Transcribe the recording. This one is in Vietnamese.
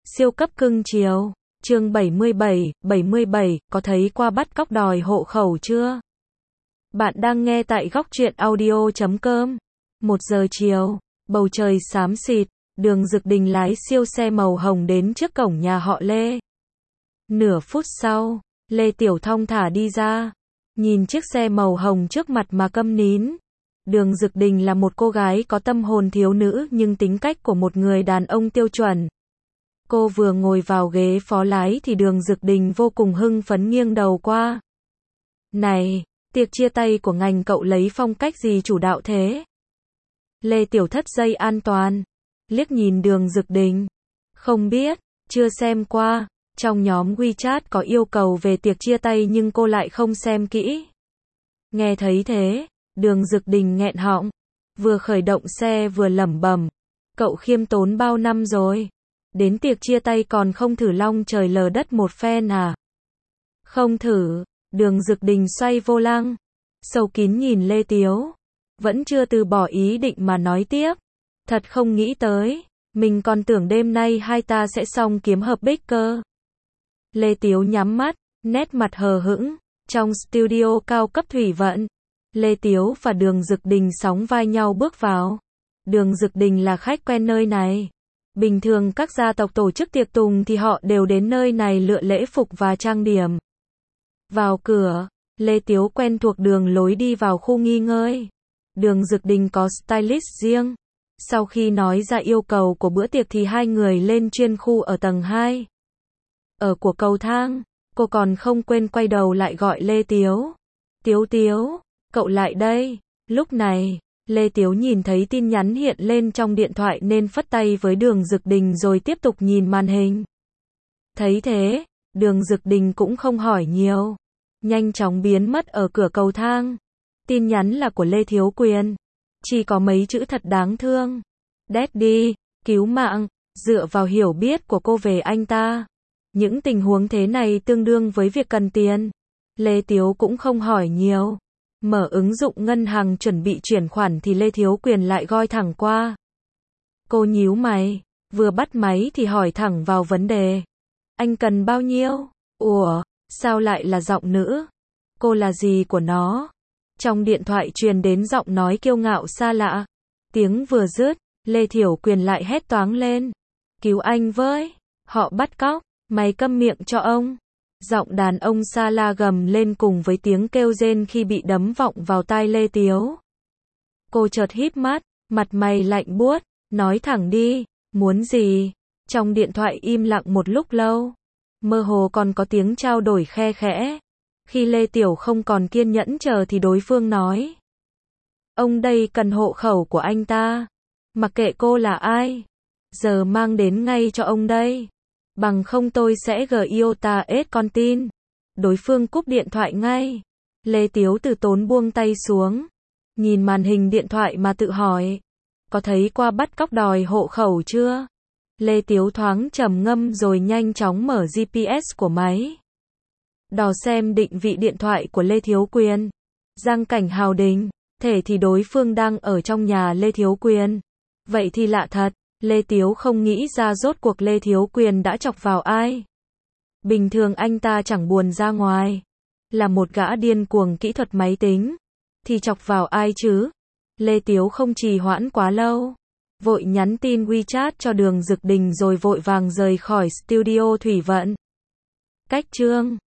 Siêu cấp cưng chiều. Chương 77, có thấy qua bắt cóc đòi hộ khẩu chưa? Bạn đang nghe tại góc truyện audio.com. 1 giờ chiều, bầu trời xám xịt, Đường Dực Đình lái siêu xe màu hồng đến trước cổng nhà họ Lê. Nửa phút sau, Lê Tiểu thong thả đi ra, nhìn chiếc xe màu hồng trước mặt mà câm nín. Đường Dực Đình là một cô gái có tâm hồn thiếu nữ nhưng tính cách của một người đàn ông tiêu chuẩn. Cô vừa ngồi vào ghế phó lái thì Đường Dực Đình vô cùng hưng phấn nghiêng đầu qua. Này, tiệc chia tay của ngành cậu lấy phong cách gì chủ đạo thế? Lê Tiểu thắt dây an toàn, liếc nhìn Đường Dực Đình. Không biết, chưa xem qua, trong nhóm WeChat có yêu cầu về tiệc chia tay nhưng cô lại không xem kỹ. Nghe thấy thế, Đường Dực Đình nghẹn họng, vừa khởi động xe vừa lẩm bẩm, cậu khiêm tốn bao năm rồi, đến tiệc chia tay còn không thử long trời lở đất một phen à? Không thử. Đường Dực Đình xoay vô lăng, sâu kín nhìn Lê Tiếu, vẫn chưa từ bỏ ý định mà nói tiếp. Thật không nghĩ tới, mình còn tưởng đêm nay hai ta sẽ xong kiếm hợp bích cơ. Lê Tiếu nhắm mắt, nét mặt hờ hững. Trong studio cao cấp thủy vận, Lê Tiếu và Đường Dực Đình sóng vai nhau bước vào. Đường Dực Đình là khách quen nơi này. Bình thường các gia tộc tổ chức tiệc tùng thì họ đều đến nơi này lựa lễ phục và trang điểm. Vào cửa, Lê Tiếu quen thuộc đường lối đi vào khu nghỉ ngơi. Đường Dực Đình có stylist riêng. Sau khi nói ra yêu cầu của bữa tiệc thì hai người lên chuyên khu ở tầng 2. Ở của cầu thang, cô còn không quên quay đầu lại gọi Lê Tiếu. Tiếu, cậu lại đây. Lúc này, Lê Tiếu nhìn thấy tin nhắn hiện lên trong điện thoại nên phất tay với Đường Dực Đình rồi tiếp tục nhìn màn hình. Thấy thế, Đường Dực Đình cũng không hỏi nhiều, nhanh chóng biến mất ở cửa cầu thang. Tin nhắn là của Lê Thiếu Quyền, chỉ có mấy chữ thật đáng thương. Daddy, cứu mạng. Dựa vào hiểu biết của cô về anh ta, những tình huống thế này tương đương với việc cần tiền. Lê Tiếu cũng không hỏi nhiều. Mở ứng dụng ngân hàng chuẩn bị chuyển khoản thì Lê Thiếu Quyền lại gọi thẳng qua. Cô nhíu mày, vừa bắt máy thì hỏi thẳng vào vấn đề. Anh cần bao nhiêu? Ủa, sao lại là giọng nữ? Cô là gì của nó? Trong điện thoại truyền đến giọng nói kiêu ngạo xa lạ. Tiếng vừa dứt, Lê Thiếu Quyền lại hét toáng lên. Cứu anh với, họ bắt cóc, mày câm miệng cho ông. Giọng đàn ông xa la gầm lên cùng với tiếng kêu rên khi bị đấm vọng vào tai Lê Tiếu. Cô chợt híp mắt, mặt mày lạnh buốt, nói thẳng đi, muốn gì? Trong điện thoại im lặng một lúc lâu, mơ hồ còn có tiếng trao đổi khe khẽ. Khi Lê Tiểu không còn kiên nhẫn chờ thì đối phương nói. Ông đây cần hộ khẩu của anh ta. Mặc kệ cô là ai, giờ mang đến ngay cho ông đây. Bằng không tôi sẽ giota ết con tin. Đối phương cúp điện thoại ngay. Lê Tiếu từ tốn buông tay xuống, nhìn màn hình điện thoại mà tự hỏi. Có thấy qua bắt cóc đòi hộ khẩu chưa? Lê Tiếu thoáng trầm ngâm rồi nhanh chóng mở GPS của máy. Đò xem định vị điện thoại của Lê Thiếu Quyền. Giang cảnh Hào Đình. Thể thì đối phương đang ở trong nhà Lê Thiếu Quyền. Vậy thì lạ thật. Lê Tiếu không nghĩ ra rốt cuộc Lê Thiếu Quyền đã chọc vào ai. Bình thường anh ta chẳng buồn ra ngoài. Là một gã điên cuồng kỹ thuật máy tính. Thì chọc vào ai chứ? Lê Tiếu không trì hoãn quá lâu. Vội nhắn tin WeChat cho Đường Dực Đình rồi vội vàng rời khỏi studio thủy vận. Cách chương